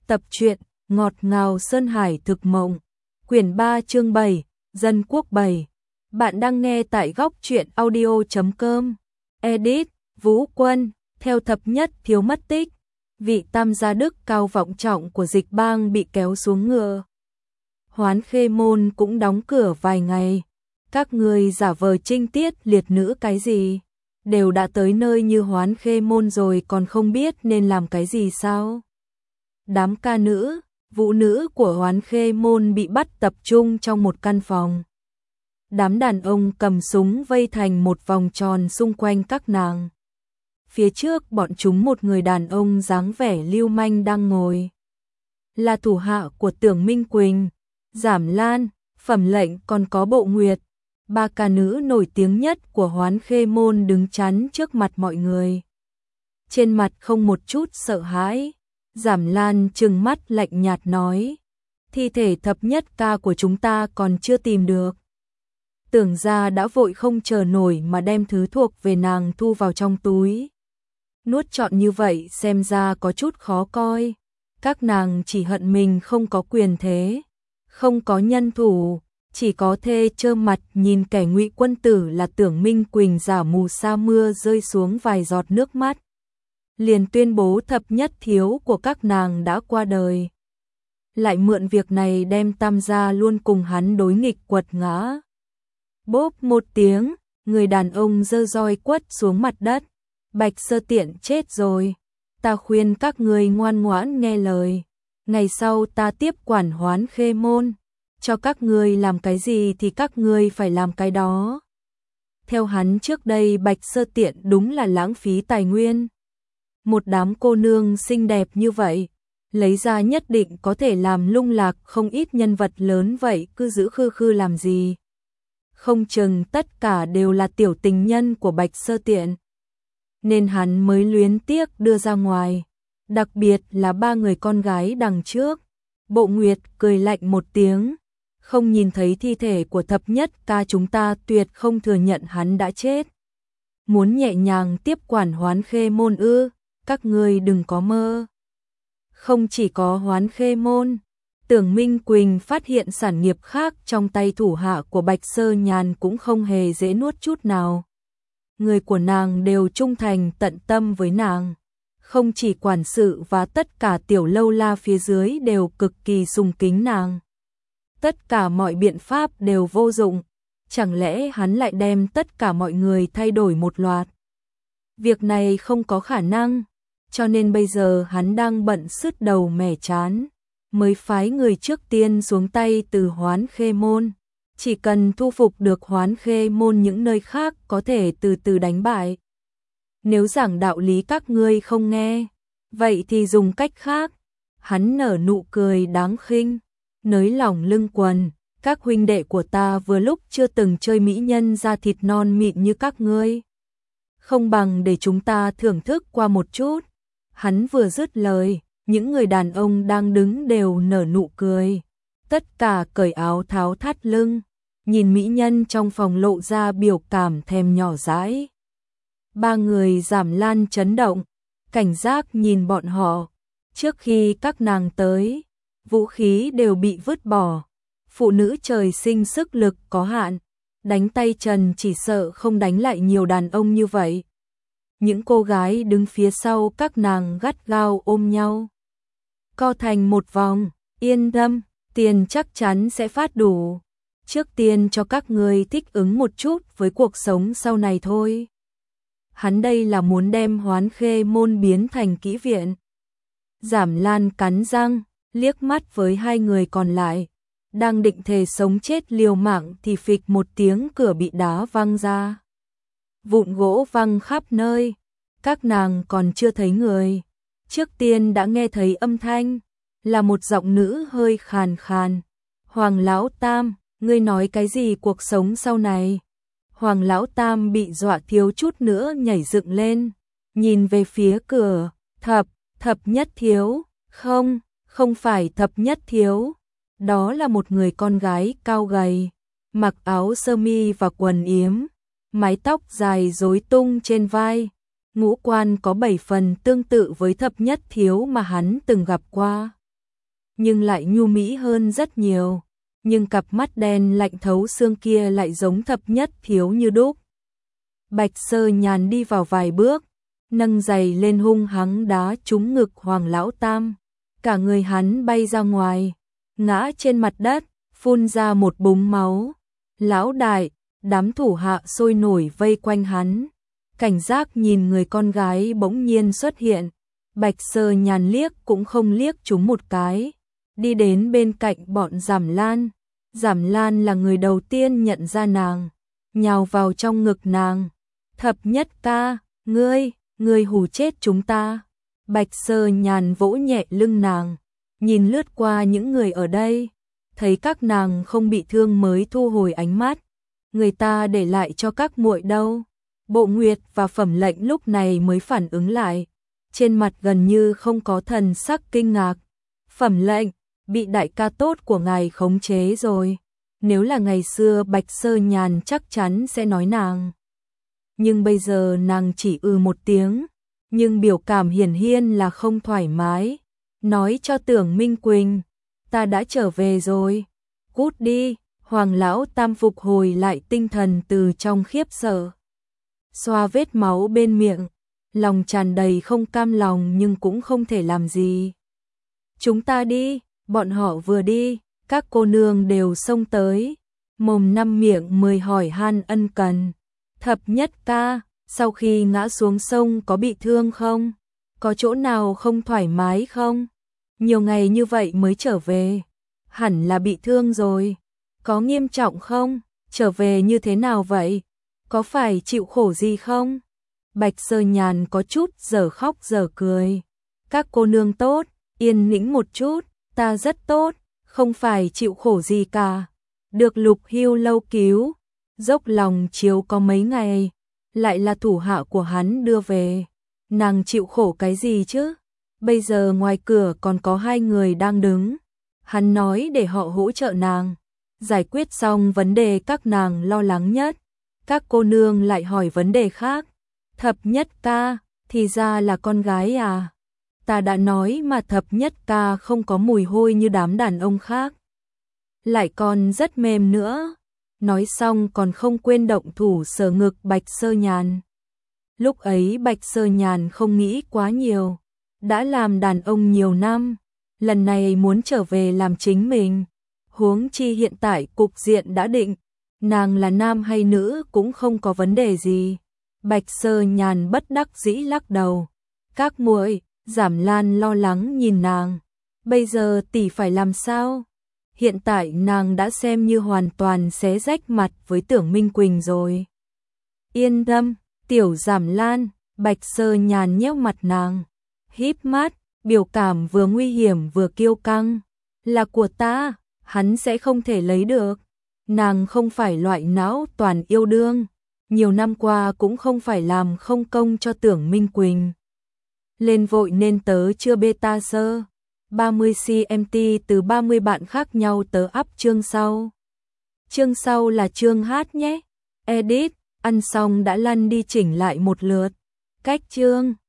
Tập truyện Ngọt ngào Sơn Hải thực mộng. Quyển 3 chương 7, Dân quốc 7. Bạn đang nghe tại góc truyện audio.com. Edit, Vũ Quân, theo Thập Nhất Thiếu mất tích. Vị tam gia đức cao vọng trọng của Dịch Bang bị kéo xuống ngựa. Hoán Khê Môn cũng đóng cửa vài ngày. Các người giả vờ trinh tiết liệt nữ cái gì? Đều đã tới nơi như Hoán Khê Môn rồi còn không biết nên làm cái gì sao? Đám ca nữ, vũ nữ của Hoán Khê Môn bị bắt tập trung trong một căn phòng. Đám đàn ông cầm súng vây thành một vòng tròn xung quanh các nàng. Phía trước bọn chúng một người đàn ông dáng vẻ lưu manh đang ngồi. Là thủ hạ của Tưởng Minh Quỳnh, Giảm Lan, Phẩm Lệnh còn có Bộ Nguyệt. Ba ca nữ nổi tiếng nhất của Hoán Khê Môn đứng chắn trước mặt mọi người. Trên mặt không một chút sợ hãi. Giảm Lan trừng mắt lạnh nhạt nói, thi thể Thập Nhất ca của chúng ta còn chưa tìm được. Tưởng ra đã vội không chờ nổi mà đem thứ thuộc về nàng thu vào trong túi. Nuốt trọn như vậy xem ra có chút khó coi. Các nàng chỉ hận mình không có quyền thế, không có nhân thủ, chỉ có thê trơ mặt nhìn kẻ ngụy quân tử là Tưởng Minh Quỳnh giả mù sa mưa rơi xuống vài giọt nước mắt. Liền tuyên bố Thập Nhất thiếu của các nàng đã qua đời. Lại mượn việc này đem tam gia luôn cùng hắn đối nghịch quật ngã. Bốp một tiếng, người đàn ông giơ roi quất xuống mặt đất. Bạch Sơ Tiện chết rồi. Ta khuyên các người ngoan ngoãn nghe lời. Ngày sau ta tiếp quản Hoán Khê Môn. Cho các người làm cái gì thì các người phải làm cái đó. Theo hắn trước đây Bạch Sơ Tiện đúng là lãng phí tài nguyên. Một đám cô nương xinh đẹp như vậy, lấy ra nhất định có thể làm lung lạc không ít nhân vật lớn vậy cứ giữ khư khư làm gì. Không chừng tất cả đều là tiểu tình nhân của Bạch Sơ Tiện. Nên hắn mới luyến tiếc đưa ra ngoài, đặc biệt là ba người con gái đằng trước. Bộ Nguyệt cười lạnh một tiếng, không nhìn thấy thi thể của Thập Nhất ca chúng ta tuyệt không thừa nhận hắn đã chết. Muốn nhẹ nhàng tiếp quản Hoán Khê Môn ư? Các ngươi đừng có mơ. Không chỉ có Hoán Khê Môn, Tưởng Minh Quỳnh phát hiện sản nghiệp khác trong tay thủ hạ của Bạch Sơ Nhàn cũng không hề dễ nuốt chút nào. Người của nàng đều trung thành tận tâm với nàng. Không chỉ quản sự và tất cả tiểu lâu la phía dưới đều cực kỳ sùng kính nàng. Tất cả mọi biện pháp đều vô dụng. Chẳng lẽ hắn lại đem tất cả mọi người thay đổi một loạt? Việc này không có khả năng. Cho nên bây giờ hắn đang bận sứt đầu mẻ chán, mới phái người trước tiên xuống tay từ Hoán Khê Môn. Chỉ cần thu phục được Hoán Khê Môn những nơi khác có thể từ từ đánh bại. Nếu giảng đạo lý các ngươi không nghe, vậy thì dùng cách khác. Hắn nở nụ cười đáng khinh, nới lỏng lưng quần. Các huynh đệ của ta vừa lúc chưa từng chơi mỹ nhân da thịt non mịn như các ngươi. Không bằng để chúng ta thưởng thức qua một chút. Hắn vừa dứt lời, những người đàn ông đang đứng đều nở nụ cười. Tất cả cởi áo tháo thắt lưng, nhìn mỹ nhân trong phòng lộ ra biểu cảm thèm nhỏ dãi. Ba người Giảm Lan chấn động, cảnh giác nhìn bọn họ. Trước khi các nàng tới, vũ khí đều bị vứt bỏ. Phụ nữ trời sinh sức lực có hạn, đánh tay trần chỉ sợ không đánh lại nhiều đàn ông như vậy. Những cô gái đứng phía sau các nàng gắt gao ôm nhau. Co thành một vòng, yên tâm, tiền chắc chắn sẽ phát đủ. Trước tiên cho các người thích ứng một chút với cuộc sống sau này thôi. Hắn đây là muốn đem Hoán Khê Môn biến thành kỹ viện. Giảm Lan cắn răng, liếc mắt với hai người còn lại. Đang định thề sống chết liều mạng thì phịch một tiếng cửa bị đá văng ra. Vụn gỗ văng khắp nơi, các nàng còn chưa thấy người. Trước tiên đã nghe thấy âm thanh, là một giọng nữ hơi khàn khàn. Hoàng Lão Tam, ngươi nói cái gì cuộc sống sau này? Hoàng Lão Tam bị dọa thiếu chút nữa nhảy dựng lên, nhìn về phía cửa. Thập Nhất thiếu, không phải Thập Nhất thiếu. Đó là một người con gái cao gầy, mặc áo sơ mi và quần yếm. Mái tóc dài rối tung trên vai, ngũ quan có 7 phần tương tự với Thập Nhất thiếu mà hắn từng gặp qua. nhưng lại nhu mỹ hơn rất nhiều. Nhưng cặp mắt đen lạnh thấu xương kia lại giống thập nhất thiếu như đúc. Bạch Sơ Nhàn đi vào vài bước, nâng giày lên hung hăng đá trúng ngực Hoàng Lão Tam. Cả người hắn bay ra ngoài, ngã trên mặt đất, phun ra một búng máu. Lão đại, đám thủ hạ sôi nổi vây quanh hắn, cảnh giác nhìn người con gái bỗng nhiên xuất hiện. Bạch Sơ Nhàn liếc cũng không liếc chúng một cái, đi đến bên cạnh bọn Giảm Lan. Giảm Lan là người đầu tiên nhận ra nàng, nhào vào trong ngực nàng. Thập nhất ca, ngươi hù chết chúng ta. Bạch Sơ Nhàn vỗ nhẹ lưng nàng, nhìn lướt qua những người ở đây, thấy các nàng không bị thương mới thu hồi ánh mắt. Người ta để lại cho các muội đâu? Bộ Nguyệt và Phẩm Lệnh lúc này mới phản ứng lại, trên mặt gần như không có thần sắc kinh ngạc. Phẩm Lệnh, bị đại ca tốt của ngài khống chế rồi. Nếu là ngày xưa Bạch Sơ Nhàn chắc chắn sẽ nói nàng. Nhưng bây giờ nàng chỉ một tiếng, nhưng biểu cảm hiển nhiên là không thoải mái. Nói cho Tưởng Minh Quỳnh, ta đã trở về rồi. Cút đi. Hoàng Lão Tam phục hồi lại tinh thần từ trong khiếp sợ. Xoa vết máu bên miệng, lòng tràn đầy không cam lòng nhưng cũng không thể làm gì. Chúng ta đi. Bọn họ vừa đi, các cô nương đều xông tới, mồm năm miệng mười hỏi han ân cần. Thập nhất ca, sau khi ngã xuống sông có bị thương không? Có chỗ nào không thoải mái không? Nhiều ngày như vậy mới trở về, hẳn là bị thương rồi. Có nghiêm trọng không? Trở về như thế nào vậy? Có phải chịu khổ gì không? Bạch Sơ Nhàn có chút giờ khóc giờ cười. Các cô nương tốt, yên tĩnh một chút, ta rất tốt, không phải chịu khổ gì cả. Được Lục Hưu Lâu cứu, dốc lòng chiếu có mấy ngày, lại là thủ hạ của hắn đưa về. Nàng chịu khổ cái gì chứ? Bây giờ ngoài cửa còn có 2 người đang đứng. Hắn nói để họ hỗ trợ nàng. Giải quyết xong vấn đề các nàng lo lắng nhất, các cô nương lại hỏi vấn đề khác. Thập nhất ca, thì ra là con gái à? Ta đã nói mà thập nhất ca không có mùi hôi như đám đàn ông khác. Lại còn rất mềm nữa. Nói xong còn không quên động thủ sờ ngực Bạch Sơ Nhàn. Lúc ấy Bạch Sơ Nhàn không nghĩ quá nhiều. Đã làm đàn ông nhiều năm, lần này muốn trở về làm chính mình. Huống chi hiện tại cục diện đã định, nàng là nam hay nữ cũng không có vấn đề gì. Bạch Sơ Nhàn bất đắc dĩ lắc đầu. Các muội, Giảm Lan lo lắng nhìn nàng. Bây giờ tỷ phải làm sao? Hiện tại nàng đã xem như hoàn toàn xé rách mặt với Tưởng Minh Quỳnh rồi. Yên tâm, tiểu Giảm Lan. Bạch Sơ Nhàn nhéo mặt nàng, híp mắt, biểu cảm vừa nguy hiểm vừa kiêu căng. Là của ta, hắn sẽ không thể lấy được. Nàng không phải loại não toàn yêu đương, nhiều năm qua cũng không phải làm không công cho Tưởng Minh Quỳnh. Lên vội nên tớ chưa beta sơ. 30 cmt từ 30 bạn khác nhau tớ up chương sau. Chương sau là chương hát nhé. Edit, ăn xong đã lăn đi chỉnh lại một lượt. Cách chương.